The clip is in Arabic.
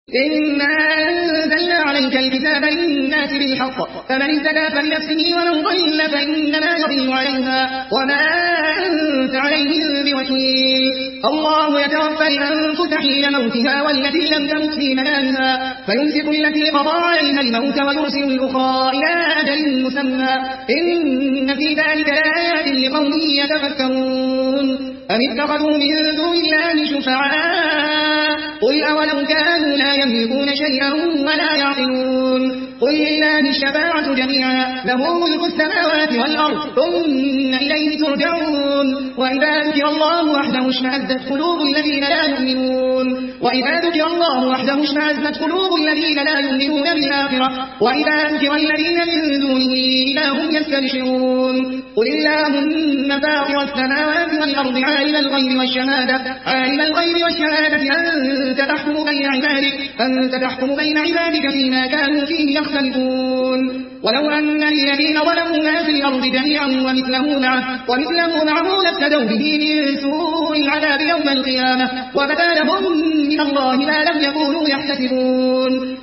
إنا أنزلنا عليك الكتاب للناس بالحق فمن اهتدى فلنفسه ومن ضل فإنما يضل عليها وما أنت عليهم بوكيل. الله يتوفى الأنفس حين موتها والتي لم تمت في منامها فيمسك التي قضى عليها الموت ويرسل الأخرى إلى أجل مسمى إن في ذلك لآيات لقوم يتفكرون. أم اتخذوا من دون الله شفعاء قل أولو كانوا لا يملكون شيئا ولا يعقلون. قل لله الشفاعة جميعا له ملك السماوات والأرض ثم إليه ترجعون. وإذا ذكر الله وحده اشمأزت قلوب الذين لا يؤمنون بالآخرة وإذا ذكر الذين من دونه إذا هم يستبشرون. قل اللهم فاطر السماوات والأرض عالم الغيب والشهادة أنت تحكم بين عبادك فيما كانوا فيه يختلفون. ولو أن الذين ظلموا ما في الأرض جميعا ومثله معه لافتدوا به من سوء العذاب يوم القيامة وبدا لهم من الله ما لم يكونوا يحتسبون.